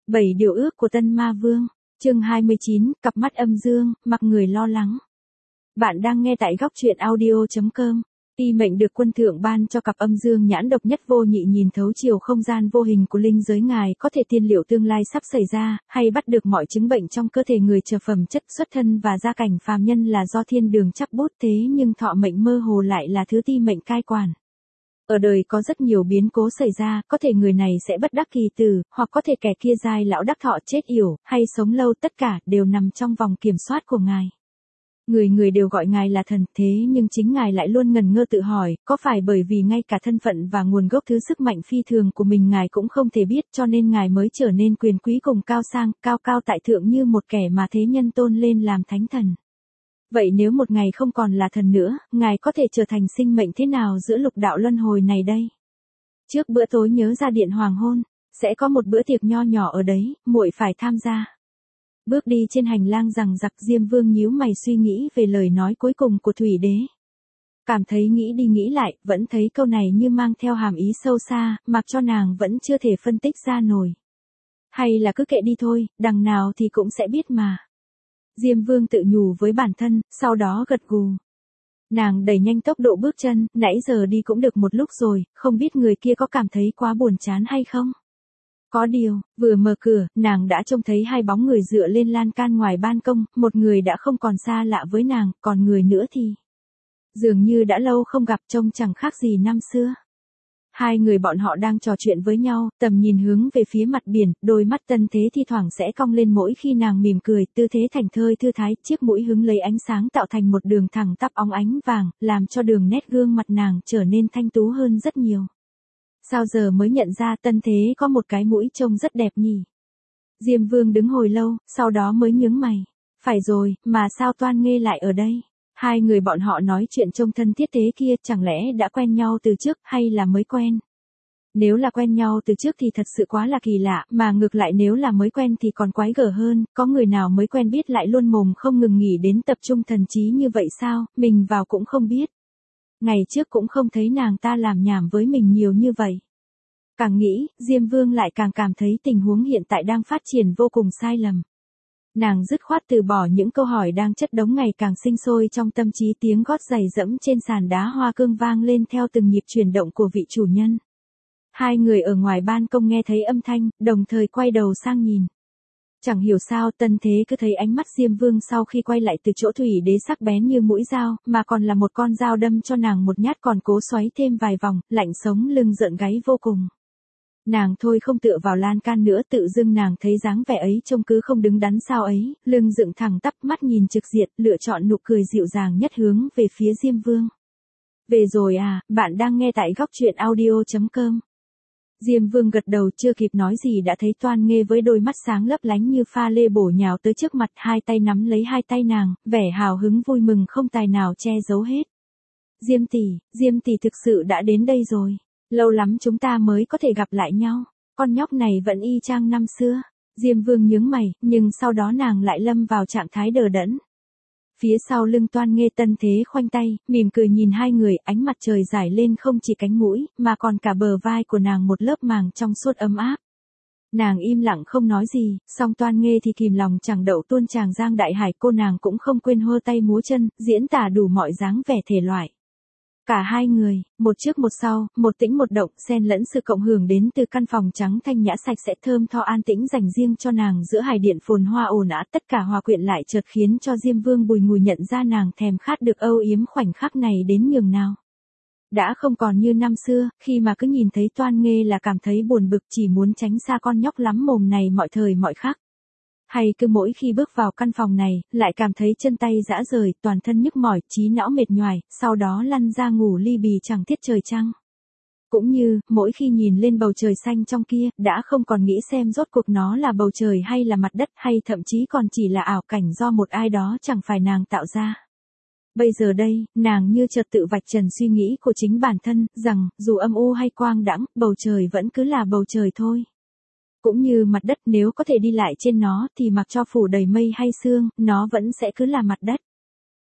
7 điều ước của Tân Ma Vương, chương 29, cặp mắt âm dương, mặc người lo lắng. Bạn đang nghe tại góc truyện audio.com. Y mệnh được quân thượng ban cho cặp âm dương nhãn độc nhất vô nhị nhìn thấu chiều không gian vô hình của linh giới ngài, có thể tiên liệu tương lai sắp xảy ra, hay bắt được mọi chứng bệnh trong cơ thể người chờ phẩm chất xuất thân và gia cảnh phàm nhân là do thiên đường chắp bút, thế nhưng thọ mệnh mơ hồ lại là thứ ti mệnh cai quản. Ở đời có rất nhiều biến cố xảy ra, có thể người này sẽ bất đắc kỳ tử, hoặc có thể kẻ kia giai lão đắc thọ chết yểu, hay sống lâu, tất cả đều nằm trong vòng kiểm soát của ngài. Người đều gọi ngài là thần, thế nhưng chính ngài lại luôn ngần ngơ tự hỏi, có phải bởi vì ngay cả thân phận và nguồn gốc thứ sức mạnh phi thường của mình ngài cũng không thể biết, cho nên ngài mới trở nên quyền quý cùng cao sang, cao cao tại thượng như một kẻ mà thế nhân tôn lên làm thánh thần. Vậy nếu một ngày không còn là thần nữa, ngài có thể trở thành sinh mệnh thế nào giữa lục đạo luân hồi này đây? Trước bữa tối nhớ ra điện hoàng hôn, sẽ có một bữa tiệc nho nhỏ ở đấy, muội phải tham gia. Bước đi trên hành lang rằng giặc, Diêm Vương nhíu mày suy nghĩ về lời nói cuối cùng của Thủy Đế. Cảm thấy nghĩ đi nghĩ lại, vẫn thấy câu này như mang theo hàm ý sâu xa, mặc cho nàng vẫn chưa thể phân tích ra nổi. Hay là cứ kệ đi thôi, đằng nào thì cũng sẽ biết mà. Diêm Vương tự nhủ với bản thân, sau đó gật gù. Nàng đẩy nhanh tốc độ bước chân, nãy giờ đi cũng được một lúc rồi, không biết người kia có cảm thấy quá buồn chán hay không? Có điều, vừa mở cửa, nàng đã trông thấy hai bóng người dựa lên lan can ngoài ban công, một người đã không còn xa lạ với nàng, còn người nữa thì dường như đã lâu không gặp, trông chẳng khác gì năm xưa. Hai người bọn họ đang trò chuyện với nhau, tầm nhìn hướng về phía mặt biển, đôi mắt Tân Thế thi thoảng sẽ cong lên mỗi khi nàng mỉm cười, tư thế thảnh thơi thư thái, chiếc mũi hứng lấy ánh sáng tạo thành một đường thẳng tắp óng ánh vàng, làm cho đường nét gương mặt nàng trở nên thanh tú hơn rất nhiều. Sao giờ mới nhận ra Tân Thế có một cái mũi trông rất đẹp nhỉ? Diêm Vương đứng hồi lâu, sau đó mới nhướng mày. Phải rồi, mà sao Toan Nghê lại ở đây? Hai người bọn họ nói chuyện trông thân thiết thế kia, chẳng lẽ đã quen nhau từ trước, hay là mới quen? Nếu là quen nhau từ trước thì thật sự quá là kỳ lạ, mà ngược lại nếu là mới quen thì còn quái gở hơn, có người nào mới quen biết lại luôn mồm không ngừng nghỉ đến tập trung thần trí như vậy sao, mình vào cũng không biết. Ngày trước cũng không thấy nàng ta làm nhảm với mình nhiều như vậy. Càng nghĩ, Diêm Vương lại càng cảm thấy tình huống hiện tại đang phát triển vô cùng sai lầm. Nàng dứt khoát từ bỏ những câu hỏi đang chất đống ngày càng sinh sôi trong tâm trí, tiếng gót giày dẫm trên sàn đá hoa cương vang lên theo từng nhịp chuyển động của vị chủ nhân. Hai người ở ngoài ban công nghe thấy âm thanh, đồng thời quay đầu sang nhìn. Chẳng hiểu sao Tân Thế cứ thấy ánh mắt Diêm Vương sau khi quay lại từ chỗ Thủy Đế sắc bén như mũi dao, mà còn là một con dao đâm cho nàng một nhát còn cố xoáy thêm vài vòng, lạnh sống lưng rợn gáy vô cùng. Nàng thôi không tựa vào lan can nữa, tự dưng nàng thấy dáng vẻ ấy trông cứ không đứng đắn sao ấy, lưng dựng thẳng tắp, mắt nhìn trực diện, lựa chọn nụ cười dịu dàng nhất hướng về phía Diêm Vương. Về rồi à, bạn đang nghe tại góc truyện audio.com. Diêm Vương gật đầu, chưa kịp nói gì đã thấy Toan Nghê với đôi mắt sáng lấp lánh như pha lê bổ nhào tới trước mặt, hai tay nắm lấy hai tay nàng, vẻ hào hứng vui mừng không tài nào che giấu hết. Diêm tỷ thực sự đã đến đây rồi. Lâu lắm chúng ta mới có thể gặp lại nhau. Con nhóc này vẫn y chang năm xưa. Diêm Vương nhướng mày, nhưng sau đó nàng lại lâm vào trạng thái đờ đẫn. Phía sau lưng Toan Nghê Tân Thế khoanh tay, mỉm cười nhìn hai người, ánh mặt trời rải lên không chỉ cánh mũi, mà còn cả bờ vai của nàng một lớp màng trong suốt ấm áp. Nàng im lặng không nói gì, song Toan Nghê thì kìm lòng chẳng đậu tuôn tràng giang đại hải, cô nàng cũng không quên hơ tay múa chân, diễn tả đủ mọi dáng vẻ thể loại. Cả hai người, một trước một sau, một tĩnh một động, xen lẫn sự cộng hưởng đến từ căn phòng trắng thanh nhã sạch sẽ thơm tho an tĩnh dành riêng cho nàng giữa hải điện phồn hoa ồn ào, tất cả hòa quyện lại chợt khiến cho Diêm Vương bùi ngùi nhận ra nàng thèm khát được âu yếm khoảnh khắc này đến nhường nào. Đã không còn như năm xưa, khi mà cứ nhìn thấy Toan Nghê là cảm thấy buồn bực, chỉ muốn tránh xa con nhóc lắm mồm này mọi thời mọi khắc. Hay cứ mỗi khi bước vào căn phòng này, lại cảm thấy chân tay rã rời, toàn thân nhức mỏi, trí não mệt nhoài, sau đó lăn ra ngủ li bì chẳng thiết trời trăng. Cũng như, mỗi khi nhìn lên bầu trời xanh trong kia, đã không còn nghĩ xem rốt cuộc nó là bầu trời hay là mặt đất, hay thậm chí còn chỉ là ảo cảnh do một ai đó chẳng phải nàng tạo ra. Bây giờ đây, nàng như chợt tự vạch trần suy nghĩ của chính bản thân, rằng, dù âm u hay quang đãng, bầu trời vẫn cứ là bầu trời thôi. Cũng như mặt đất, nếu có thể đi lại trên nó thì mặc cho phủ đầy mây hay sương, nó vẫn sẽ cứ là mặt đất.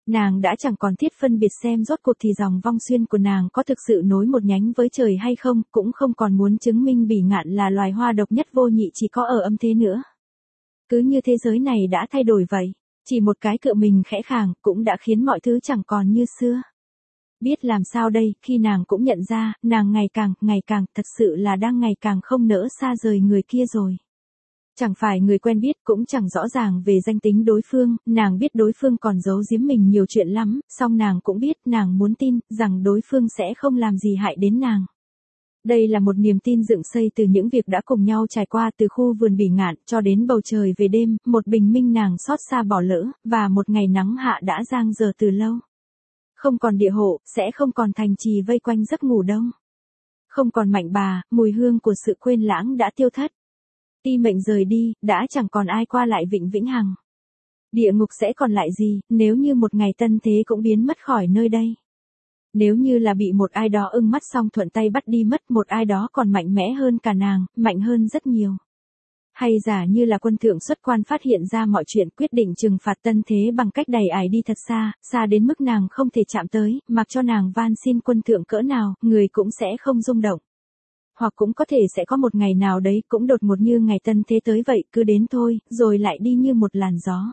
Nàng đã chẳng còn thiết phân biệt xem rốt cuộc thì dòng vong xuyên của nàng có thực sự nối một nhánh với trời hay không, cũng không còn muốn chứng minh bỉ ngạn là loài hoa độc nhất vô nhị chỉ có ở âm thế nữa. Cứ như thế giới này đã thay đổi vậy, chỉ một cái cựa mình khẽ khàng cũng đã khiến mọi thứ chẳng còn như xưa. Biết làm sao đây, khi nàng cũng nhận ra, nàng ngày càng, thật sự là đang ngày càng không nỡ xa rời người kia rồi. Chẳng phải người quen biết cũng chẳng rõ ràng về danh tính đối phương, nàng biết đối phương còn giấu giếm mình nhiều chuyện lắm, song nàng cũng biết, nàng muốn tin, rằng đối phương sẽ không làm gì hại đến nàng. Đây là một niềm tin dựng xây từ những việc đã cùng nhau trải qua từ khu vườn bỉ ngạn cho đến bầu trời về đêm, một bình minh nàng xót xa bỏ lỡ, và một ngày nắng hạ đã giang dở từ lâu. Không còn địa hộ, sẽ không còn thành trì vây quanh giấc ngủ đông. Không còn mạnh bà, mùi hương của sự quên lãng đã tiêu thất. Ti mệnh rời đi, đã chẳng còn ai qua lại vĩnh viễn hằng. Địa ngục sẽ còn lại gì, nếu như một ngày tân thế cũng biến mất khỏi nơi đây. Nếu như là bị một ai đó ưng mắt xong thuận tay bắt đi mất, một ai đó còn mạnh mẽ hơn cả nàng, mạnh hơn rất nhiều. Hay giả như là quân thượng xuất quan phát hiện ra mọi chuyện, quyết định trừng phạt tân thế bằng cách đẩy ải đi thật xa, xa đến mức nàng không thể chạm tới, mặc cho nàng van xin quân thượng cỡ nào, người cũng sẽ không rung động. Hoặc cũng có thể sẽ có một ngày nào đấy cũng đột ngột như ngày tân thế tới vậy, cứ đến thôi, rồi lại đi như một làn gió.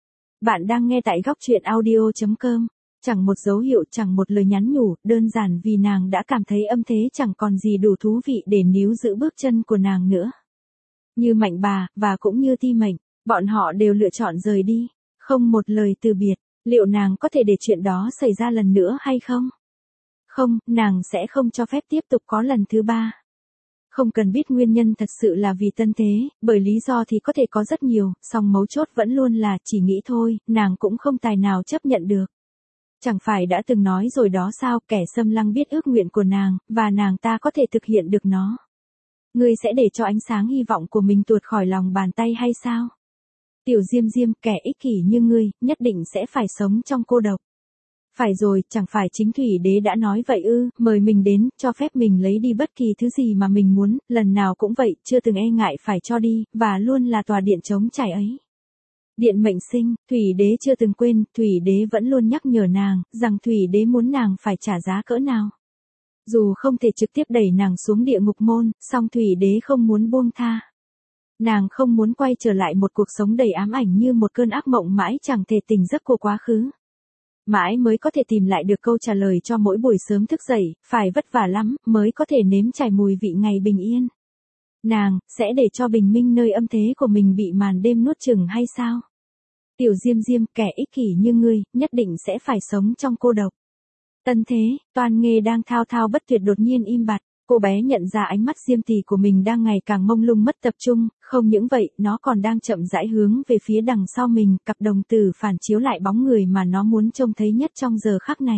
Bạn đang nghe tại góc truyện audio.com. Chẳng một dấu hiệu, chẳng một lời nhắn nhủ, đơn giản vì nàng đã cảm thấy âm thế chẳng còn gì đủ thú vị để níu giữ bước chân của nàng nữa. Như mạnh bà, và cũng như ti mệnh, bọn họ đều lựa chọn rời đi, không một lời từ biệt. Liệu nàng có thể để chuyện đó xảy ra lần nữa hay không? Không, nàng sẽ không cho phép tiếp tục có lần thứ ba. Không cần biết nguyên nhân thật sự là vì tân thế, bởi lý do thì có thể có rất nhiều, song mấu chốt vẫn luôn là chỉ nghĩ thôi, nàng cũng không tài nào chấp nhận được. Chẳng phải đã từng nói rồi đó sao, kẻ xâm lăng biết ước nguyện của nàng, và nàng ta có thể thực hiện được nó. Ngươi sẽ để cho ánh sáng hy vọng của mình tuột khỏi lòng bàn tay hay sao? Tiểu Diêm Diêm, kẻ ích kỷ như ngươi, nhất định sẽ phải sống trong cô độc. Phải rồi, chẳng phải chính Thủy Đế đã nói vậy ư, mời mình đến, cho phép mình lấy đi bất kỳ thứ gì mà mình muốn, lần nào cũng vậy, chưa từng e ngại phải cho đi, và luôn là tòa điện trống trải ấy. Điện mệnh sinh, Thủy Đế chưa từng quên, Thủy Đế vẫn luôn nhắc nhở nàng, rằng Thủy Đế muốn nàng phải trả giá cỡ nào. Dù không thể trực tiếp đẩy nàng xuống địa ngục môn, song Thủy Đế không muốn buông tha. Nàng không muốn quay trở lại một cuộc sống đầy ám ảnh như một cơn ác mộng mãi chẳng thể tỉnh giấc của quá khứ. Mãi mới có thể tìm lại được câu trả lời cho mỗi buổi sớm thức dậy, phải vất vả lắm, mới có thể nếm trải mùi vị ngày bình yên. Nàng, sẽ để cho bình minh nơi âm thế của mình bị màn đêm nuốt chửng hay sao? Tiểu Diêm Diêm, kẻ ích kỷ như ngươi, nhất định sẽ phải sống trong cô độc. Tân thế, Toan Nghê đang thao thao bất tuyệt đột nhiên im bặt. Cô bé nhận ra ánh mắt Diêm Tỷ của mình đang ngày càng mông lung mất tập trung, không những vậy, nó còn đang chậm rãi hướng về phía đằng sau mình, cặp đồng tử phản chiếu lại bóng người mà nó muốn trông thấy nhất trong giờ khắc này.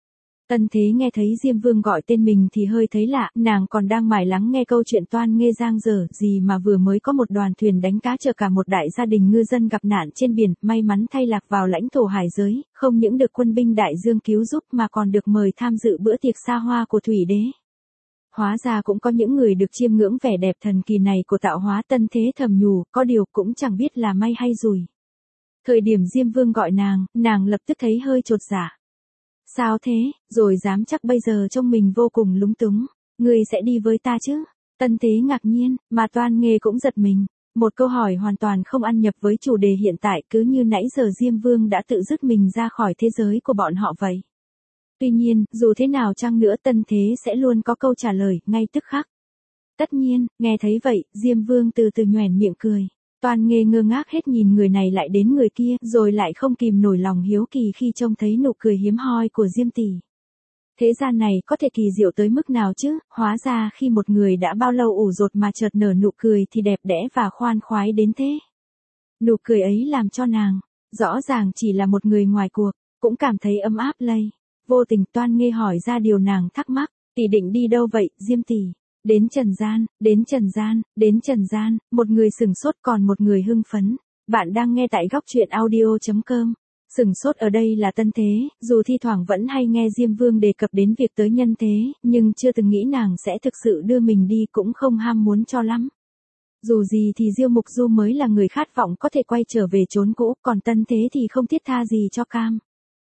Tân thế nghe thấy Diêm Vương gọi tên mình thì hơi thấy lạ, nàng còn đang mải lắng nghe câu chuyện Toan Nghê giang dở, gì mà vừa mới có một đoàn thuyền đánh cá chở cả một đại gia đình ngư dân gặp nạn trên biển, may mắn thay lạc vào lãnh thổ hải giới, không những được quân binh đại dương cứu giúp mà còn được mời tham dự bữa tiệc xa hoa của Thủy Đế. Hóa ra cũng có những người được chiêm ngưỡng vẻ đẹp thần kỳ này của tạo hóa. Tân thế thầm nhủ, có điều cũng chẳng biết là may hay rủi. Thời điểm Diêm Vương gọi nàng lập tức thấy hơi chột dạ. Sao thế, rồi dám chắc bây giờ trông mình vô cùng lúng túng. Ngươi sẽ đi với ta chứ? Tân thế ngạc nhiên, mà Toan Nghê cũng giật mình. Một câu hỏi hoàn toàn không ăn nhập với chủ đề hiện tại, cứ như nãy giờ Diêm Vương đã tự dứt mình ra khỏi thế giới của bọn họ vậy. Tuy nhiên, dù thế nào chăng nữa tân thế sẽ luôn có câu trả lời, ngay tức khắc. Tất nhiên, nghe thấy vậy, Diêm Vương từ từ nhoẻn miệng cười. Toan Nghê ngơ ngác hết nhìn người này lại đến người kia, rồi lại không kìm nổi lòng hiếu kỳ khi trông thấy nụ cười hiếm hoi của Diêm Tỷ. Thế gian này có thể kỳ diệu tới mức nào chứ, hóa ra khi một người đã bao lâu ủ rột mà chợt nở nụ cười thì đẹp đẽ và khoan khoái đến thế. Nụ cười ấy làm cho nàng, rõ ràng chỉ là một người ngoài cuộc, cũng cảm thấy ấm áp lây. Vô tình Toan Nghê hỏi ra điều nàng thắc mắc, tỷ định đi đâu vậy, Diêm Tỷ? Đến Trần gian, đến Trần gian, đến Trần gian, một người sửng sốt còn một người hưng phấn. Bạn đang nghe tại góc truyện audio.com. Sửng sốt ở đây là tân thế, dù thi thoảng vẫn hay nghe Diêm Vương đề cập đến việc tới nhân thế, nhưng chưa từng nghĩ nàng sẽ thực sự đưa mình đi, cũng không ham muốn cho lắm. Dù gì thì Diêu Mục Du mới là người khát vọng có thể quay trở về chốn cũ, còn tân thế thì không thiết tha gì cho cam.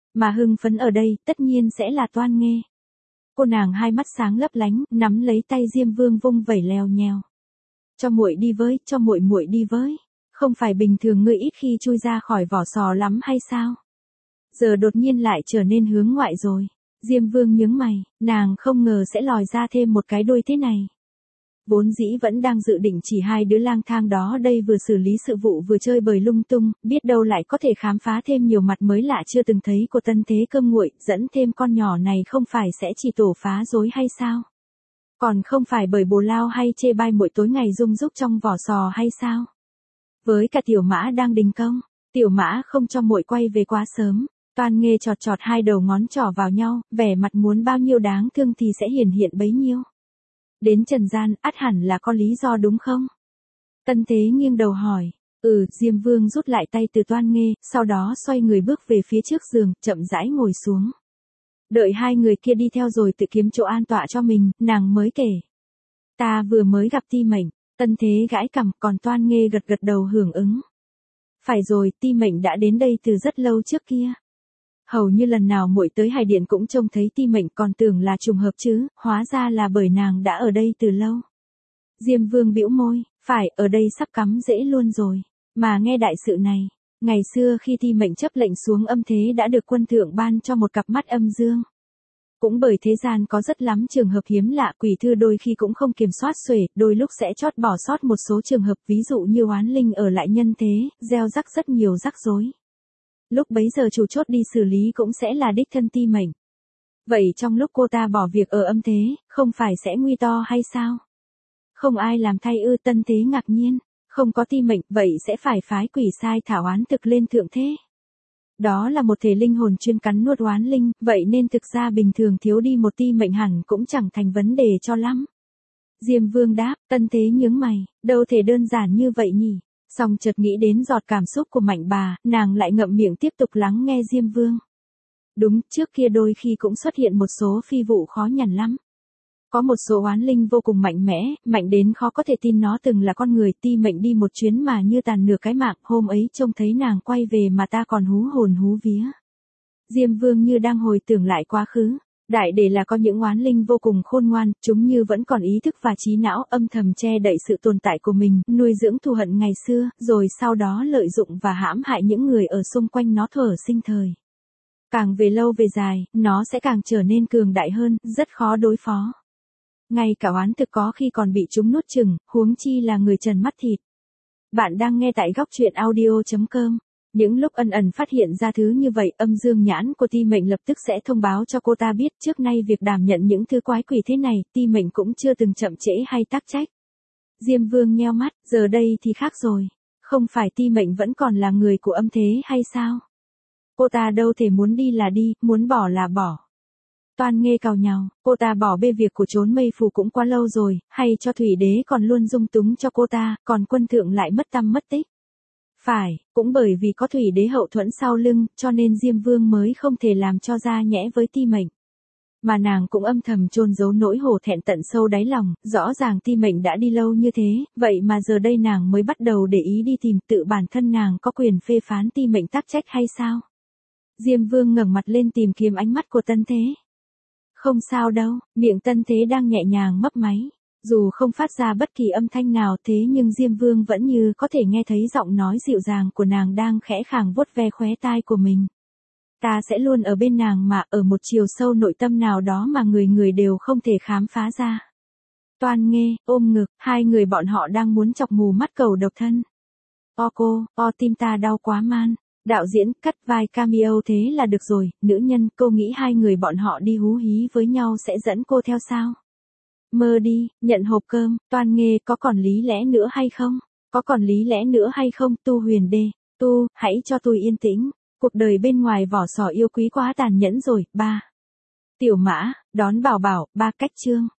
Mà hưng phấn ở đây, tất nhiên sẽ là Toan Nghê. Cô nàng hai mắt sáng lấp lánh, nắm lấy tay Diêm Vương vung vẩy lèo nhèo. Cho muội đi với, cho muội đi với. Không phải bình thường ngươi ít khi chui ra khỏi vỏ sò lắm hay sao? Giờ đột nhiên lại trở nên hướng ngoại rồi. Diêm Vương nhướng mày, nàng không ngờ sẽ lòi ra thêm một cái đuôi thế này. Vốn dĩ vẫn đang dự định chỉ hai đứa lang thang đó đây vừa xử lý sự vụ vừa chơi bời lung tung, biết đâu lại có thể khám phá thêm nhiều mặt mới lạ chưa từng thấy của Tân Thế Cơm Nguội, dẫn thêm con nhỏ này không phải sẽ chỉ tổ phá rối hay sao? Còn không phải bởi bồ lao hay chê bai muội tối ngày rung rúc trong vỏ sò hay sao? Với cả Tiểu Mã đang đình công, Tiểu Mã không cho muội quay về quá sớm. Toan Nghê chọt chọt hai đầu ngón trỏ vào nhau, vẻ mặt muốn bao nhiêu đáng thương thì sẽ hiển hiện bấy nhiêu. Đến trần gian, ắt hẳn là có lý do đúng không? Tân Thế nghiêng đầu hỏi. Diêm Vương rút lại tay từ Toan Nghê, sau đó xoay người bước về phía trước giường, chậm rãi ngồi xuống. Đợi hai người kia đi theo rồi tự kiếm chỗ an tọa cho mình, nàng mới kể. Ta vừa mới gặp Ti Mệnh. Tân Thế gãi cằm, còn Toan Nghê gật gật đầu hưởng ứng. Phải rồi, Ti Mệnh đã đến đây từ rất lâu trước kia. Hầu như lần nào muội tới Hải Điện cũng trông thấy Ti Mệnh, còn tưởng là trùng hợp chứ, hóa ra là bởi nàng đã ở đây từ lâu. Diêm Vương bĩu môi, phải, ở đây sắp cắm rễ luôn rồi. Mà nghe đại sự này, ngày xưa khi Ti Mệnh chấp lệnh xuống âm thế đã được quân thượng ban cho một cặp mắt âm dương. Cũng bởi thế gian có rất lắm trường hợp hiếm lạ, quỷ thư đôi khi cũng không kiểm soát xuể, đôi lúc sẽ chót bỏ sót một số trường hợp, ví dụ như oán linh ở lại nhân thế, gieo rắc rất nhiều rắc rối. Lúc bấy giờ chủ chốt đi xử lý cũng sẽ là đích thân Ti Mệnh. Vậy trong lúc cô ta bỏ việc ở âm thế, không phải sẽ nguy to hay sao? Không ai làm thay ư? Tân Thế ngạc nhiên, không có Ti Mệnh, vậy sẽ phải phái quỷ sai thảo oán thực lên thượng thế. Đó là một thể linh hồn chuyên cắn nuốt oán linh, vậy nên thực ra bình thường thiếu đi một Ti Mệnh hẳn cũng chẳng thành vấn đề cho lắm. Diêm Vương đáp. Tân Thế nhướng mày, đâu thể đơn giản như vậy nhỉ? Xong chợt nghĩ đến giọt cảm xúc của Mạnh bà, nàng lại ngậm miệng tiếp tục lắng nghe Diêm Vương. Đúng, trước kia đôi khi cũng xuất hiện một số phi vụ khó nhằn lắm. Có một số oán linh vô cùng mạnh mẽ, mạnh đến khó có thể tin nó từng là con người. Ti Mệnh đi một chuyến mà như tàn nửa cái mạng, hôm ấy trông thấy nàng quay về mà ta còn hú hồn hú vía. Diêm Vương như đang hồi tưởng lại quá khứ. Đại để là có những oán linh vô cùng khôn ngoan, chúng như vẫn còn ý thức và trí não, âm thầm che đậy sự tồn tại của mình, nuôi dưỡng thù hận ngày xưa, rồi sau đó lợi dụng và hãm hại những người ở xung quanh nó thuở sinh thời. Càng về lâu về dài, nó sẽ càng trở nên cường đại hơn, rất khó đối phó. Ngay cả oán thực có khi còn bị chúng nuốt chửng, huống chi là người trần mắt thịt. Bạn đang nghe tại góc truyện audio.com. Những lúc ân ẩn phát hiện ra thứ như vậy, âm dương nhãn của Ti Mệnh lập tức sẽ thông báo cho cô ta biết. Trước nay việc đảm nhận những thứ quái quỷ thế này, Ti Mệnh cũng chưa từng chậm trễ hay tắc trách. Diêm Vương nheo mắt, giờ đây thì khác rồi. Không phải Ti Mệnh vẫn còn là người của âm thế hay sao? Cô ta đâu thể muốn đi là đi, muốn bỏ là bỏ. Toan Nghê càu nhàu, cô ta bỏ bê việc của trốn mây phù cũng quá lâu rồi, hay cho Thủy Đế còn luôn dung túng cho cô ta, còn quân thượng lại mất tăm mất tích. Phải, cũng bởi vì có Thủy Đế hậu thuẫn sau lưng, cho nên Diêm Vương mới không thể làm cho ra nhẽ với Ti Mệnh. Mà nàng cũng âm thầm chôn giấu nỗi hổ thẹn tận sâu đáy lòng, rõ ràng Ti Mệnh đã đi lâu như thế, vậy mà giờ đây nàng mới bắt đầu để ý đi tìm, tự bản thân nàng có quyền phê phán Ti Mệnh tắc trách hay sao? Diêm Vương ngẩng mặt lên tìm kiếm ánh mắt của Tân Thế. Không sao đâu, miệng Tân Thế đang nhẹ nhàng mấp máy. Dù không phát ra bất kỳ âm thanh nào thế nhưng Diêm Vương vẫn như có thể nghe thấy giọng nói dịu dàng của nàng đang khẽ khàng vuốt ve khóe tai của mình. Ta sẽ luôn ở bên nàng mà, ở một chiều sâu nội tâm nào đó mà người người đều không thể khám phá ra. Toan Nghê, ôm ngực, hai người bọn họ đang muốn chọc mù mắt cầu độc thân. O cô, o tim ta đau quá man. Đạo diễn, cắt vai cameo thế là được rồi, nữ nhân, cô nghĩ hai người bọn họ đi hú hí với nhau sẽ dẫn cô theo sao? Mơ đi, nhận hộp cơm. Toan Nghê, có còn lý lẽ nữa hay không? Có còn lý lẽ nữa hay không? Tu Huyền Đê, tu, hãy cho tôi yên tĩnh. Cuộc đời bên ngoài vỏ sò yêu quý quá tàn nhẫn rồi. 3. Tiểu Mã, đón Bảo Bảo, 3 cách chương.